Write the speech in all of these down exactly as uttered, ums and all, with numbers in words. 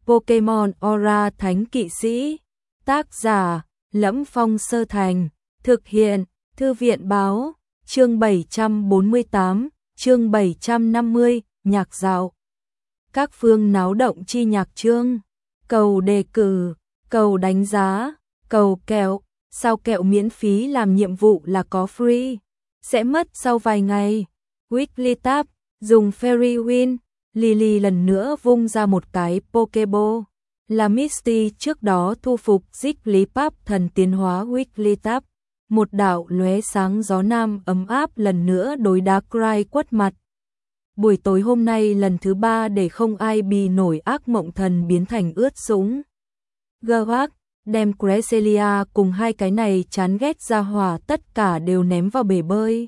Pokemon Aura Thánh Kỵ Sĩ. Tác giả: Lẫm Phong Sơ Thành. Thực hiện: Thư viện báo. Chương bảy trăm bốn mươi tám, chương bảy trăm năm mươi, nhạc dạo. Các phương náo động chi nhạc chương. Cầu đề cử, cầu đánh giá, cầu kẹo. Sao kẹo miễn phí làm nhiệm vụ là có free. Sẽ mất sau vài ngày. Weekly Tab, dùng Fairy Win. Lily lần nữa vung ra một cái Pokeball. Là Misty trước đó thu phục Jigglypuff thần tiến hóa Weekly Tab. Một đạo lóe sáng gió nam ấm áp lần nữa đối Darkrai quất mặt. Buổi tối hôm nay lần thứ ba để không ai bì nổi ác mộng thần biến thành ướt sũng. Gewak đem Cresselia cùng hai cái này chán ghét ra hỏa tất cả đều ném vào bể bơi.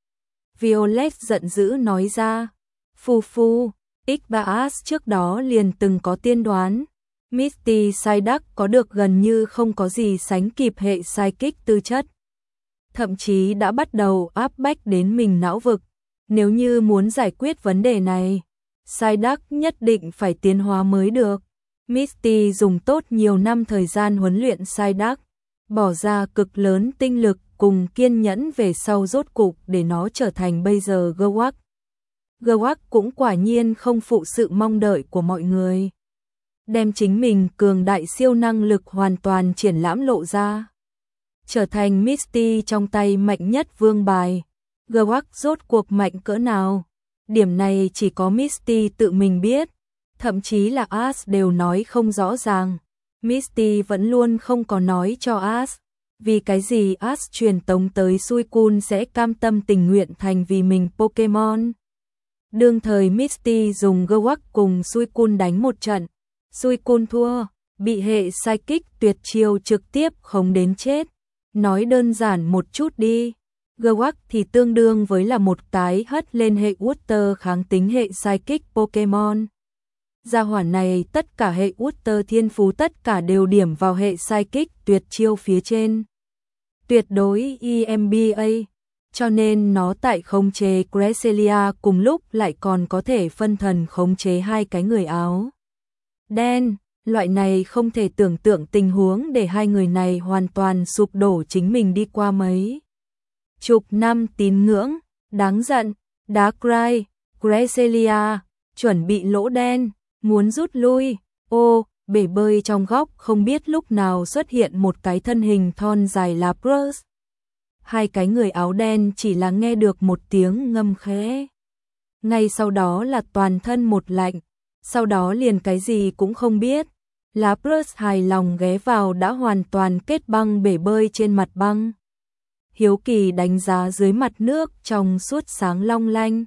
Violet giận dữ nói ra. Phu phu, Xbaas trước đó liền từng có tiên đoán. Misty Psyduck có được gần như không có gì sánh kịp hệ Psychic tư chất. Thậm chí đã bắt đầu áp bách đến mình não vực. Nếu như muốn giải quyết vấn đề này, Psyduck nhất định phải tiến hóa mới được. Misty dùng tốt nhiều năm thời gian huấn luyện Psyduck, bỏ ra cực lớn tinh lực cùng kiên nhẫn về sau rốt cục để nó trở thành bây giờ Gewak. Gewak cũng quả nhiên không phụ sự mong đợi của mọi người. Đem chính mình cường đại siêu năng lực hoàn toàn triển lãm lộ ra. Trở thành Misty trong tay mạnh nhất vương bài. Gewak rốt cuộc mạnh cỡ nào? Điểm này chỉ có Misty tự mình biết. Thậm chí là Ash đều nói không rõ ràng. Misty vẫn luôn không có nói cho Ash. Vì cái gì Ash truyền tống tới Suicune sẽ cam tâm tình nguyện thành vì mình Pokemon. Đương thời Misty dùng Gewak cùng Suicune đánh một trận. Suicune thua, bị hệ Psychic tuyệt chiêu trực tiếp khống đến chết. Nói đơn giản một chút đi. Gewak thì tương đương với là một cái hất lên hệ Water kháng tính hệ Psychic Pokemon. Gia hỏa này tất cả hệ Water thiên phú tất cả đều điểm vào hệ Psychic tuyệt chiêu phía trên. Tuyệt đối e em bê a, cho nên nó tại khống chế Cresselia cùng lúc lại còn có thể phân thần khống chế hai cái người áo đen. Loại này không thể tưởng tượng tình huống để hai người này hoàn toàn sụp đổ chính mình đi qua mấy chục năm tín ngưỡng, đáng giận. Darkrai, Cresselia, chuẩn bị lỗ đen, muốn rút lui. Ô, bể bơi trong góc không biết lúc nào xuất hiện một cái thân hình thon dài Lapras. Hai cái người áo đen chỉ là nghe được một tiếng ngâm khẽ. Ngay sau đó là toàn thân một lạnh, sau đó liền cái gì cũng không biết. Lapras hài lòng ghé vào đã hoàn toàn kết băng bể bơi trên mặt băng. Hiếu kỳ đánh giá dưới mặt nước trong suốt sáng long lanh.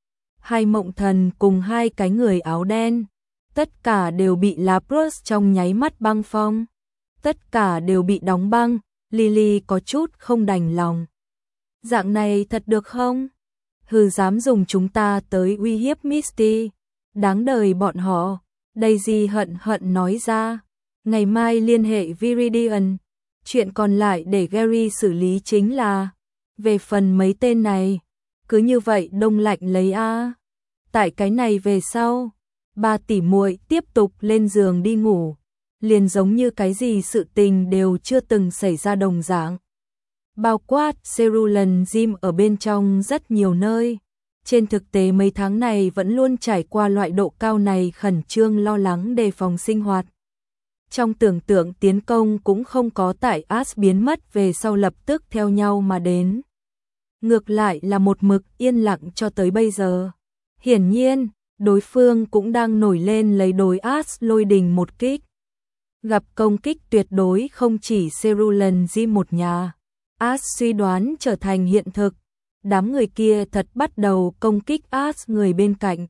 Hai mộng thần cùng hai cái người áo đen, tất cả đều bị Lapras trong nháy mắt băng phong. Tất cả đều bị đóng băng, Lily có chút không đành lòng. Dạng này thật được không? Hừ, dám dùng chúng ta tới uy hiếp Misty. Đáng đời bọn họ. Daisy hận hận nói ra. Ngày mai liên hệ Viridian. Chuyện còn lại để Gary xử lý chính là. Về phần mấy tên này, cứ như vậy đông lạnh lấy a. Tại cái này về sau, ba tỷ muội tiếp tục lên giường đi ngủ, liền giống như cái gì sự tình đều chưa từng xảy ra đồng dạng. Bao quát Cerulean Gym ở bên trong rất nhiều nơi. Trên thực tế mấy tháng này vẫn luôn trải qua loại độ cao này khẩn trương lo lắng đề phòng sinh hoạt. Trong tưởng tượng tiến công cũng không có tại Ash biến mất về sau lập tức theo nhau mà đến. Ngược lại là một mực yên lặng cho tới bây giờ. Hiển nhiên, đối phương cũng đang nổi lên lấy đối Ash lôi đình một kích. Gặp công kích tuyệt đối không chỉ Cerulean Gym một nhà. Ash suy đoán trở thành hiện thực. Đám người kia thật bắt đầu công kích Ash người bên cạnh.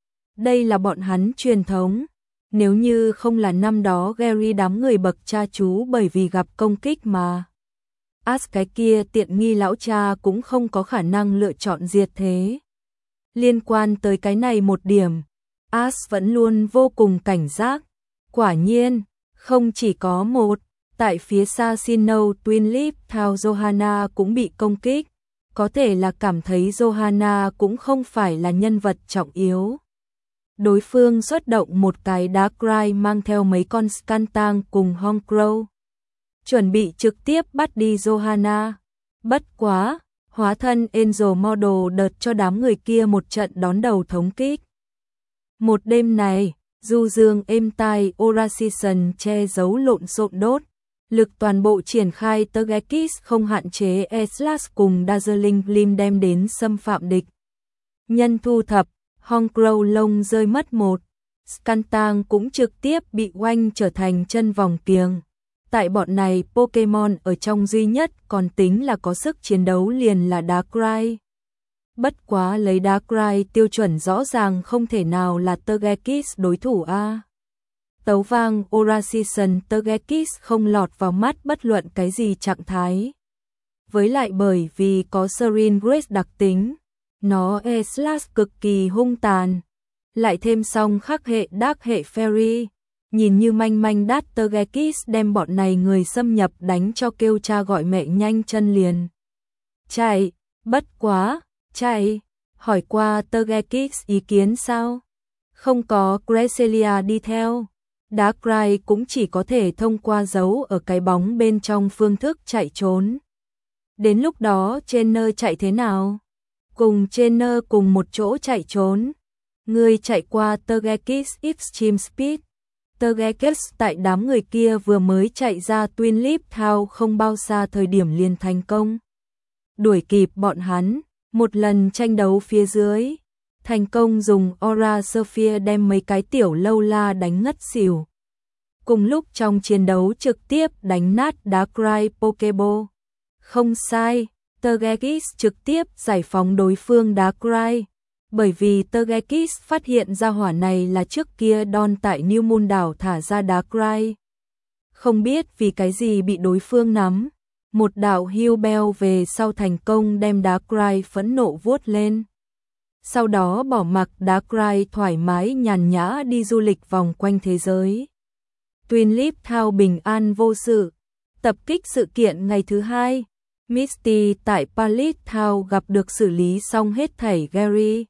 Đây là bọn hắn truyền thống. Nếu như không là năm đó Gary đám người bậc cha chú bởi vì gặp công kích mà Ash cái kia tiện nghi lão cha cũng không có khả năng lựa chọn diệt thế. Liên quan tới cái này một điểm, Ash vẫn luôn vô cùng cảnh giác. Quả nhiên, không chỉ có một, tại phía xa Sinnoh Twinleaf Town Johanna cũng bị công kích. Có thể là cảm thấy Johanna cũng không phải là nhân vật trọng yếu. Đối phương xuất động một cái Darkrai mang theo mấy con Skuntank cùng Honchkrow, chuẩn bị trực tiếp bắt đi Johanna. Bất quá, hóa thân Angel Model đợt cho đám người kia một trận đón đầu thống kích. Một đêm này, du dương êm tai Orasition che giấu lộn xộn đốt, lực toàn bộ triển khai Togekiss không hạn chế E-Slash cùng Dazzling Gleam đem đến xâm phạm địch. Nhân thu thập, Honchkrow lông rơi mất một, Skuntank cũng trực tiếp bị oanh trở thành chân vòng kiềng. Tại bọn này Pokemon ở trong duy nhất còn tính là có sức chiến đấu liền là Darkrai. Bất quá lấy Darkrai tiêu chuẩn rõ ràng không thể nào là Togekiss đối thủ a. Tấu vang Orasition Togekiss không lọt vào mắt bất luận cái gì trạng thái. Với lại bởi vì có Serene Grace đặc tính, nó E-Slash cực kỳ hung tàn. Lại thêm xong khắc hệ Dark hệ Fairy, nhìn như manh manh đát Togekiss đem bọn này người xâm nhập đánh cho kêu cha gọi mẹ nhanh chân liền. Chạy, bất quá, chạy, hỏi qua Togekiss ý kiến sao? Không có Cresselia đi theo. Darkrai cũng chỉ có thể thông qua dấu ở cái bóng bên trong phương thức chạy trốn. Đến lúc đó Trainer chạy thế nào? Cùng Trainer cùng một chỗ chạy trốn. Người chạy qua Togekiss Extreme Speed. Togekiss tại đám người kia vừa mới chạy ra Twin Leaf Town không bao xa thời điểm liền thành công. Đuổi kịp bọn hắn, một lần tranh đấu phía dưới. Thành công dùng Aura Sphere đem mấy cái tiểu lâu la đánh ngất xỉu. Cùng lúc trong chiến đấu trực tiếp đánh nát Darkrai Pokeball. Không sai, Togekiss trực tiếp giải phóng đối phương Darkrai. Bởi vì Togekiss phát hiện ra hỏa này là trước kia Don tại New Moon đảo thả ra Darkrai. Không biết vì cái gì bị đối phương nắm. Một đạo Heal Bell về sau thành công đem Darkrai phẫn nộ vuốt lên. Sau đó bỏ mặc Darkrai thoải mái nhàn nhã đi du lịch vòng quanh thế giới. Twin Leaf Town bình an vô sự. Tập kích sự kiện ngày thứ hai, Misty tại Pallet Town gặp được xử lý xong hết thảy Gary.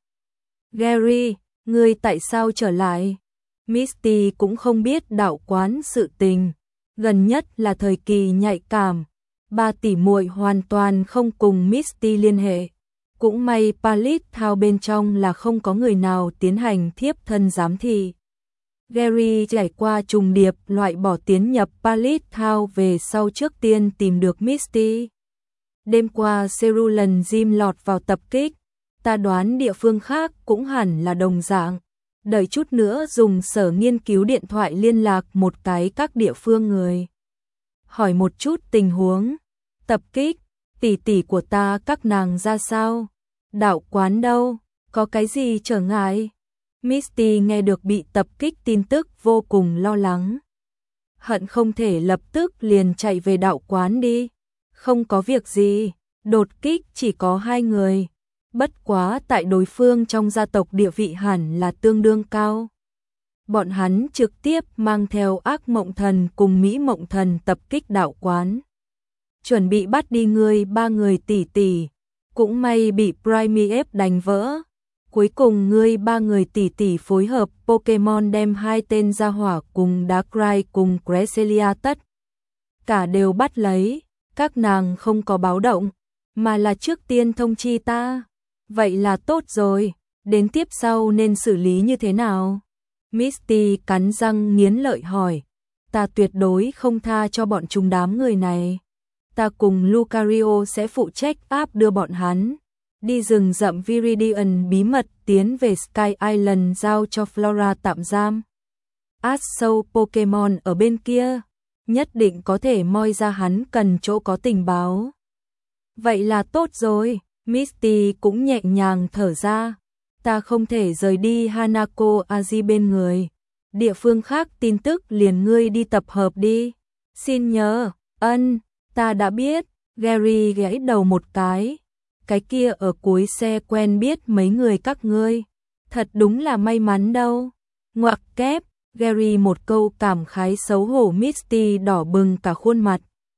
Gary, ngươi tại sao trở lại? Misty cũng không biết đạo quán sự tình. Gần nhất là thời kỳ nhạy cảm. Ba tỷ muội hoàn toàn không cùng Misty liên hệ. Cũng may Pallet Town bên trong là không có người nào tiến hành thiếp thân giám thị. Gary trải qua trùng điệp loại bỏ tiến nhập Pallet Town về sau trước tiên tìm được Misty. Đêm qua Cerulean Gym lọt vào tập kích. Ta đoán địa phương khác cũng hẳn là đồng dạng. Đợi chút nữa dùng sở nghiên cứu điện thoại liên lạc một cái các địa phương người. Hỏi một chút tình huống. Tập kích, tỷ tỷ của ta các nàng ra sao? Đạo quán đâu? Có cái gì trở ngại? Misty nghe được bị tập kích tin tức vô cùng lo lắng. Hận không thể lập tức liền chạy về đạo quán đi. Không có việc gì, đột kích chỉ có hai người. Bất quá tại đối phương trong gia tộc địa vị hẳn là tương đương cao. Bọn hắn trực tiếp mang theo ác mộng thần cùng Mỹ mộng thần tập kích đạo quán. Chuẩn bị bắt đi người ba người tỷ tỷ. Cũng may bị Primeape đánh vỡ. Cuối cùng ngươi ba người tỷ tỷ phối hợp Pokemon đem hai tên gia hỏa cùng Darkrai cùng Cresselia tất. Cả đều bắt lấy. Các nàng không có báo động. Mà là trước tiên thông chi ta. Vậy là tốt rồi. Đến tiếp sau nên xử lý như thế nào? Misty cắn răng nghiến lợi hỏi. Ta tuyệt đối không tha cho bọn chúng đám người này. Ta cùng Lucario sẽ phụ trách áp đưa bọn hắn. Đi rừng rậm Viridian bí mật tiến về Sky Island giao cho Flora tạm giam. Ash Show Pokemon ở bên kia. Nhất định có thể moi ra hắn cần chỗ có tình báo. Vậy là tốt rồi. Misty cũng nhẹ nhàng thở ra. Ta không thể rời đi Hanako Aji bên người. Địa phương khác tin tức liền ngươi đi tập hợp đi. Xin nhớ, ân, ta đã biết. Gary gãy đầu một cái. Cái kia ở cuối xe quen biết mấy người các ngươi. Thật đúng là may mắn đâu. Ngoặc kép, Gary một câu cảm khái xấu hổ. Misty đỏ bừng cả khuôn mặt.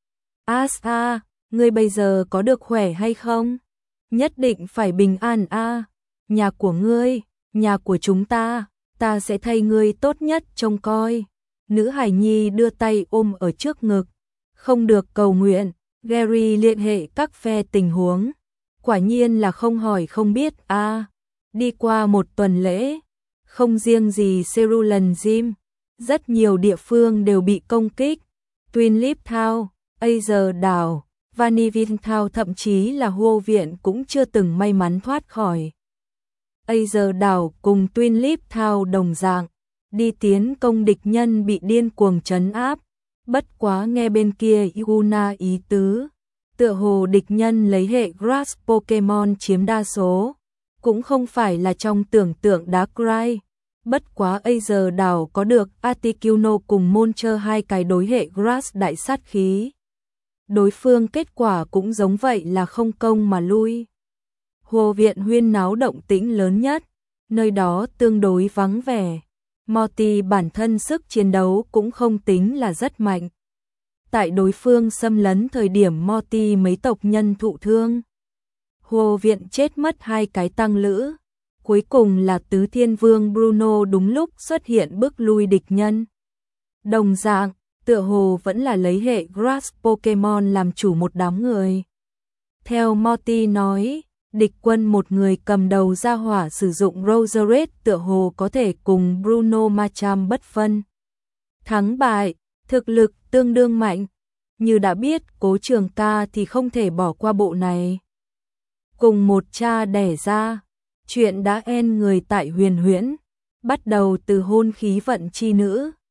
Asa, ngươi bây giờ có được khỏe hay không? Nhất định phải bình an a. Nhà của ngươi, nhà của chúng ta, ta sẽ thay ngươi tốt nhất trông coi. Nữ hài nhi đưa tay ôm ở trước ngực. Không được cầu nguyện, Gary liên hệ các phe tình huống. Quả nhiên là không hỏi không biết a. À, đi qua một tuần lễ, không riêng gì Cerulean Gym, rất nhiều địa phương đều bị công kích. Twin Leap Town, Azure đảo, Vanillin Town, thậm chí là Hồ Viện cũng chưa từng may mắn thoát khỏi. Azure đảo cùng Twin Leap Town đồng dạng, đi tiến công địch nhân bị điên cuồng trấn áp. Bất quá nghe bên kia Yuna ý tứ, tựa hồ địch nhân lấy hệ Grass Pokemon chiếm đa số, cũng không phải là trong tưởng tượng Darkrai. Bất quá Azure đảo có được Articuno cùng Moltres hai cái đối hệ Grass đại sát khí. Đối phương kết quả cũng giống vậy là không công mà lui. Hồ Viện huyên náo động tĩnh lớn nhất, nơi đó tương đối vắng vẻ. Morty bản thân sức chiến đấu cũng không tính là rất mạnh. Tại đối phương xâm lấn thời điểm Morty mấy tộc nhân thụ thương. Hồ Viện chết mất hai cái tăng lữ. Cuối cùng là Tứ Thiên Vương Bruno đúng lúc xuất hiện bức lui địch nhân. Đồng dạng, tựa hồ vẫn là lấy hệ Grass Pokemon làm chủ một đám người. Theo Morty nói, địch quân một người cầm đầu ra hỏa sử dụng Roserade tựa hồ có thể cùng Bruno Machamp bất phân. Thắng bại, thực lực tương đương mạnh. Như đã biết Cố Trường Ca thì không thể bỏ qua bộ này. Cùng một cha đẻ ra, chuyện đã en người tại Huyền Huyễn, bắt đầu từ hôn khí vận chi nữ.